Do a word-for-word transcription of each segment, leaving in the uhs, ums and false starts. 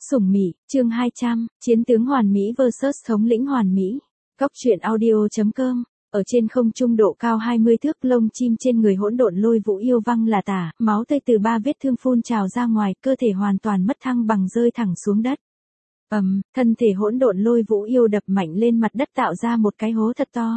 Sủng Mị, chương hai trăm, Chiến tướng Hoàn Mỹ versus Thống lĩnh Hoàn Mỹ. Góc truyện audio chấm com. Ở trên không trung độ cao hai mươi thước, lông chim trên người hỗn độn lôi vũ yêu văng là tả, máu tươi từ ba vết thương phun trào ra ngoài, cơ thể hoàn toàn mất thăng bằng rơi thẳng xuống đất. Ầm, um, thân thể hỗn độn lôi vũ yêu đập mạnh lên mặt đất tạo ra một cái hố thật to.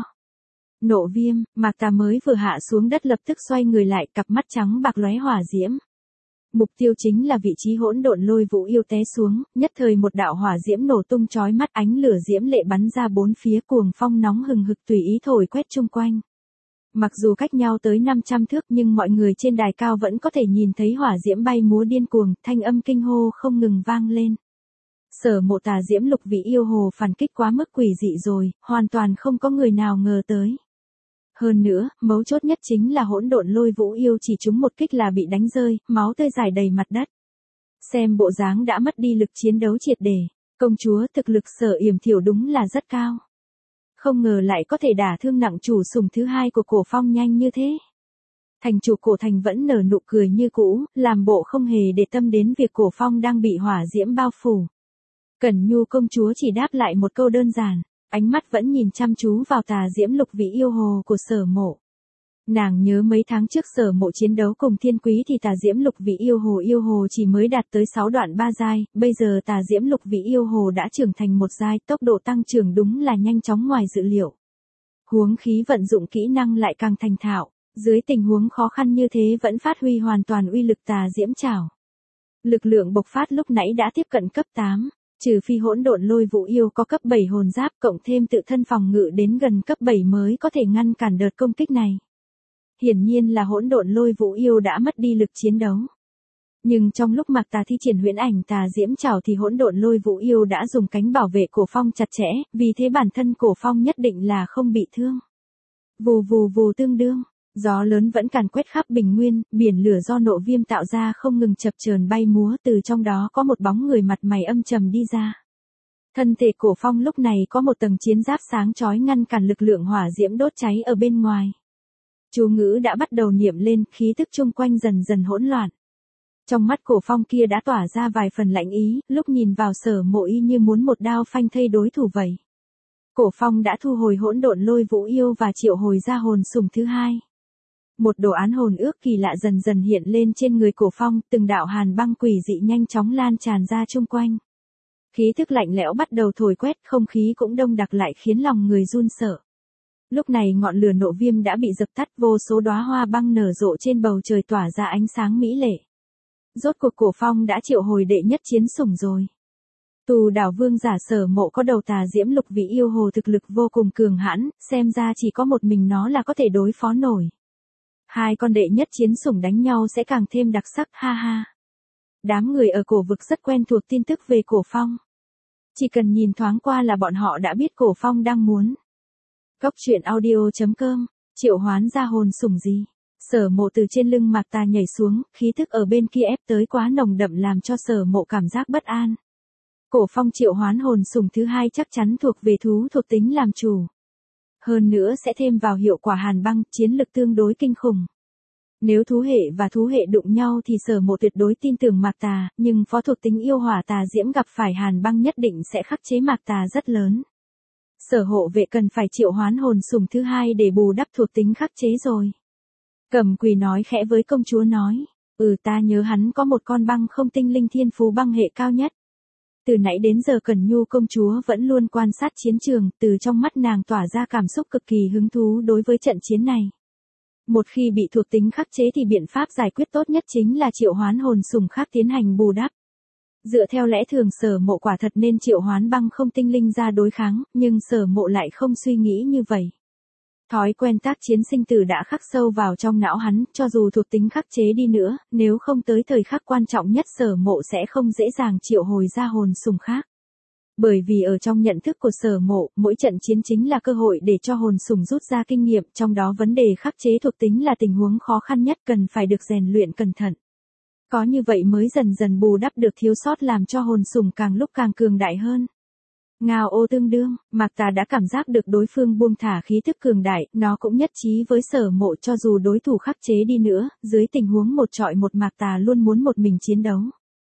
Nộ Viêm, Mạc Tà mới vừa hạ xuống đất lập tức xoay người lại, cặp mắt trắng bạc lóe hỏa diễm. Mục tiêu chính là vị trí hỗn độn lôi vũ yêu té xuống, nhất thời một đạo hỏa diễm nổ tung chói mắt, ánh lửa diễm lệ bắn ra bốn phía, cuồng phong nóng hừng hực tùy ý thổi quét chung quanh. Mặc dù cách nhau tới năm trăm thước nhưng mọi người trên đài cao vẫn có thể nhìn thấy hỏa diễm bay múa điên cuồng, thanh âm kinh hô không ngừng vang lên. Sở Mộ tà diễm lục vị yêu hồ phản kích quá mức quỷ dị rồi, hoàn toàn không có người nào ngờ tới. Hơn nữa, mấu chốt nhất chính là hỗn độn lôi vũ yêu chỉ trúng một kích là bị đánh rơi, máu tươi rải đầy mặt đất. Xem bộ dáng đã mất đi lực chiến đấu triệt để, công chúa thực lực Sở Yểm Thiểu đúng là rất cao. Không ngờ lại có thể đả thương nặng chủ sủng thứ hai của Cổ Phong nhanh như thế. Thành chủ Cổ Thành vẫn nở nụ cười như cũ, làm bộ không hề để tâm đến việc Cổ Phong đang bị hỏa diễm bao phủ. Cẩn Nhu công chúa chỉ đáp lại một câu đơn giản. Ánh mắt vẫn nhìn chăm chú vào tà diễm lục vị yêu hồ của Sở Mộ. Nàng nhớ mấy tháng trước Sở Mộ chiến đấu cùng Thiên Quý thì tà diễm lục vị yêu hồ yêu hồ chỉ mới đạt tới sáu đoạn ba giai, bây giờ tà diễm lục vị yêu hồ đã trưởng thành một giai, tốc độ tăng trưởng đúng là nhanh chóng ngoài dự liệu. Huống khí vận dụng kỹ năng lại càng thành thạo, dưới tình huống khó khăn như thế vẫn phát huy hoàn toàn uy lực tà diễm trảo. Lực lượng bộc phát lúc nãy đã tiếp cận cấp tám. Trừ phi hỗn độn lôi vũ yêu có cấp bảy hồn giáp cộng thêm tự thân phòng ngự đến gần cấp bảy mới có thể ngăn cản đợt công kích này. Hiển nhiên là hỗn độn lôi vũ yêu đã mất đi lực chiến đấu. Nhưng trong lúc Mạc Tà thi triển huyễn ảnh tà diễm trảo thì hỗn độn lôi vũ yêu đã dùng cánh bảo vệ Cổ Phong chặt chẽ, vì thế bản thân Cổ Phong nhất định là không bị thương. Vù vù vù tương đương. Gió lớn vẫn càn quét khắp bình nguyên, biển lửa do Nộ Viêm tạo ra không ngừng chập chờn bay múa, từ trong đó có một bóng người mặt mày âm trầm đi ra. Thân thể Cổ Phong lúc này có một tầng chiến giáp sáng chói ngăn cản lực lượng hỏa diễm đốt cháy ở bên ngoài. Chú ngữ đã bắt đầu niệm lên, khí tức chung quanh dần dần hỗn loạn. Trong mắt Cổ Phong kia đã tỏa ra vài phần lạnh ý, lúc nhìn vào Sở Mộ y như muốn một đao phanh thây đối thủ vậy. Cổ Phong đã thu hồi hỗn độn lôi vũ yêu và triệu hồi ra hồn sủng thứ hai. Một đồ án hồn ước kỳ lạ dần dần hiện lên trên người Cổ Phong, từng đạo hàn băng quỷ dị nhanh chóng lan tràn ra chung quanh. Khí thức lạnh lẽo bắt đầu thổi quét, không khí cũng đông đặc lại khiến lòng người run sợ. Lúc này ngọn lửa Nộ Viêm đã bị dập tắt, vô số đóa hoa băng nở rộ trên bầu trời tỏa ra ánh sáng mỹ lệ. Rốt cuộc Cổ Phong đã triệu hồi đệ nhất chiến sủng rồi. Tù đảo vương giả Sở Mộ có đầu tà diễm lục vị yêu hồ thực lực vô cùng cường hãn, xem ra chỉ có một mình nó là có thể đối phó nổi. Hai con đệ nhất chiến sủng đánh nhau sẽ càng thêm đặc sắc, ha ha. Đám người ở cổ vực rất quen thuộc tin tức về Cổ Phong. Chỉ cần nhìn thoáng qua là bọn họ đã biết Cổ Phong đang muốn. Góc truyện audio chấm com, triệu hoán ra hồn sủng gì? Sở Mộ từ trên lưng Mạc Tà nhảy xuống, khí thức ở bên kia ép tới quá nồng đậm làm cho Sở Mộ cảm giác bất an. Cổ Phong triệu hoán hồn sủng thứ hai chắc chắn thuộc về thú thuộc tính làm chủ. Hơn nữa sẽ thêm vào hiệu quả hàn băng, chiến lực tương đối kinh khủng. Nếu thú hệ và thú hệ đụng nhau thì Sở Mộ tuyệt đối tin tưởng Mạc Tà, nhưng phó thuộc tính yêu hỏa tà diễm gặp phải hàn băng nhất định sẽ khắc chế Mạc Tà rất lớn. Sở hộ vệ cần phải triệu hoán hồn sủng thứ hai để bù đắp thuộc tính khắc chế rồi. Cẩm Quỳ nói khẽ với công chúa nói, ừ ta nhớ hắn có một con băng không tinh linh thiên phú băng hệ cao nhất. Từ nãy đến giờ Cẩn Nhu công chúa vẫn luôn quan sát chiến trường, từ trong mắt nàng tỏa ra cảm xúc cực kỳ hứng thú đối với trận chiến này. Một khi bị thuộc tính khắc chế thì biện pháp giải quyết tốt nhất chính là triệu hoán hồn sủng khác tiến hành bù đắp. Dựa theo lẽ thường Sở Mộ quả thật nên triệu hoán băng không tinh linh ra đối kháng, nhưng Sở Mộ lại không suy nghĩ như vậy. Thói quen tác chiến sinh tử đã khắc sâu vào trong não hắn, cho dù thuộc tính khắc chế đi nữa, nếu không tới thời khắc quan trọng nhất Sở Mộ sẽ không dễ dàng triệu hồi ra hồn sủng khác. Bởi vì ở trong nhận thức của Sở Mộ, mỗi trận chiến chính là cơ hội để cho hồn sủng rút ra kinh nghiệm, trong đó vấn đề khắc chế thuộc tính là tình huống khó khăn nhất cần phải được rèn luyện cẩn thận. Có như vậy mới dần dần bù đắp được thiếu sót làm cho hồn sủng càng lúc càng cường đại hơn. Ngao ô tương đương, Mạc Tà đã cảm giác được đối phương buông thả khí thức cường đại, nó cũng nhất trí với Sở Mộ cho dù đối thủ khắc chế đi nữa, dưới tình huống một trọi một Mạc Tà luôn muốn một mình chiến đấu.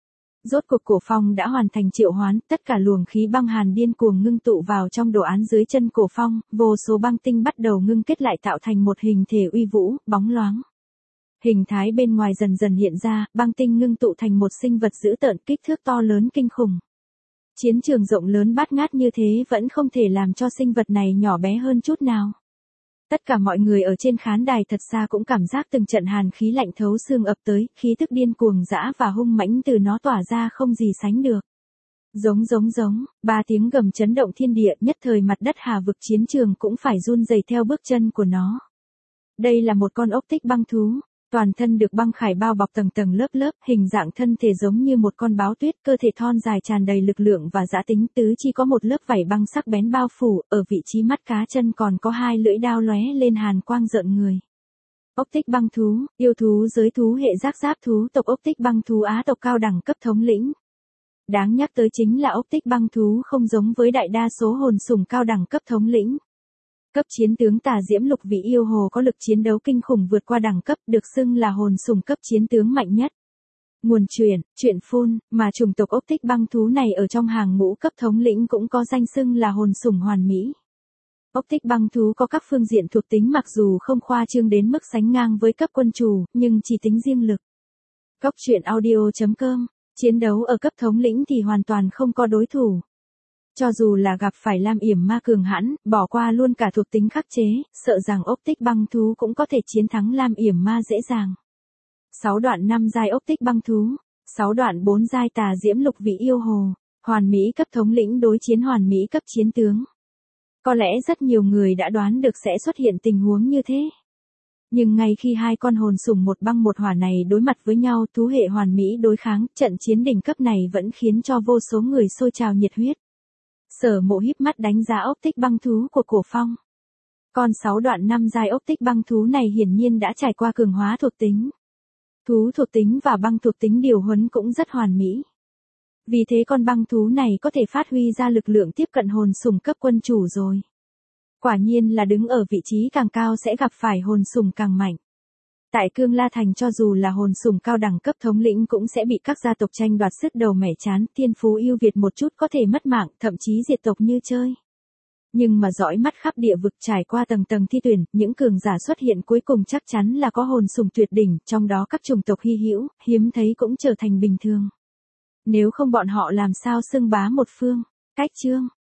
Rốt cuộc Cổ Phong đã hoàn thành triệu hoán, tất cả luồng khí băng hàn điên cuồng ngưng tụ vào trong đồ án dưới chân Cổ Phong, vô số băng tinh bắt đầu ngưng kết lại tạo thành một hình thể uy vũ, bóng loáng. Hình thái bên ngoài dần dần hiện ra, băng tinh ngưng tụ thành một sinh vật dữ tợn kích thước to lớn kinh khủng. Chiến trường rộng lớn bát ngát như thế vẫn không thể làm cho sinh vật này nhỏ bé hơn chút nào. Tất cả mọi người ở trên khán đài thật xa cũng cảm giác từng trận hàn khí lạnh thấu xương ập tới, khí tức điên cuồng dã và hung mãnh từ nó tỏa ra không gì sánh được. Giống giống giống, ba tiếng gầm chấn động thiên địa, nhất thời mặt đất hà vực chiến trường cũng phải run rẩy theo bước chân của nó. Đây là một con ốc tích băng thú, toàn thân được băng khải bao bọc tầng tầng lớp lớp, hình dạng thân thể giống như một con báo tuyết, cơ thể thon dài tràn đầy lực lượng và dã tính, tứ chi có một lớp vảy băng sắc bén bao phủ, ở vị trí mắt cá chân còn có hai lưỡi đao lóe lên hàn quang rợn người. Ốc tích băng thú, yêu thú giới thú hệ giác giáp thú tộc ốc tích băng thú Á tộc cao đẳng cấp thống lĩnh. Đáng nhắc tới chính là ốc tích băng thú không giống với đại đa số hồn sủng cao đẳng cấp thống lĩnh. Cấp chiến tướng Tà Diễm Lục Vị yêu hồ có lực chiến đấu kinh khủng vượt qua đẳng cấp, được xưng là hồn sủng cấp chiến tướng mạnh nhất. Nguồn truyền, truyện phun, mà chủng tộc ốc tích băng thú này ở trong hàng ngũ cấp thống lĩnh cũng có danh xưng là hồn sủng hoàn mỹ. Ốc tích băng thú có các phương diện thuộc tính mặc dù không khoa trương đến mức sánh ngang với cấp quân chủ, nhưng chỉ tính riêng lực. Cốc truyện audio chấm com, chiến đấu ở cấp thống lĩnh thì hoàn toàn không có đối thủ. Cho dù là gặp phải Lam Yểm Ma cường hãn, bỏ qua luôn cả thuộc tính khắc chế, sợ rằng ốc tích băng thú cũng có thể chiến thắng Lam Yểm Ma dễ dàng. sáu đoạn năm giai ốc tích băng thú, sáu đoạn bốn giai Tà Diễm Lục Vị yêu hồ, hoàn mỹ cấp thống lĩnh đối chiến hoàn mỹ cấp chiến tướng. Có lẽ rất nhiều người đã đoán được sẽ xuất hiện tình huống như thế. Nhưng ngay khi hai con hồn sủng một băng một hỏa này đối mặt với nhau, thú hệ hoàn mỹ đối kháng, trận chiến đỉnh cấp này vẫn khiến cho vô số người sôi trào nhiệt huyết. Sở Mộ híp mắt đánh giá ốc tích băng thú của Cổ Phong. Con sáu đoạn năm giai ốc tích băng thú này hiển nhiên đã trải qua cường hóa thuộc tính. Thú thuộc tính và băng thuộc tính điều huấn cũng rất hoàn mỹ. Vì thế con băng thú này có thể phát huy ra lực lượng tiếp cận hồn sủng cấp quân chủ rồi. Quả nhiên là đứng ở vị trí càng cao sẽ gặp phải hồn sủng càng mạnh. Tại Cương La Thành cho dù là hồn sủng cao đẳng cấp thống lĩnh cũng sẽ bị các gia tộc tranh đoạt sứt đầu mẻ chán, thiên phú ưu việt một chút có thể mất mạng, thậm chí diệt tộc như chơi. Nhưng mà dõi mắt khắp địa vực trải qua tầng tầng thi tuyển, những cường giả xuất hiện cuối cùng chắc chắn là có hồn sủng tuyệt đỉnh, trong đó các chủng tộc hy hữu, hiếm thấy cũng trở thành bình thường. Nếu không bọn họ làm sao xưng bá một phương. Cách chương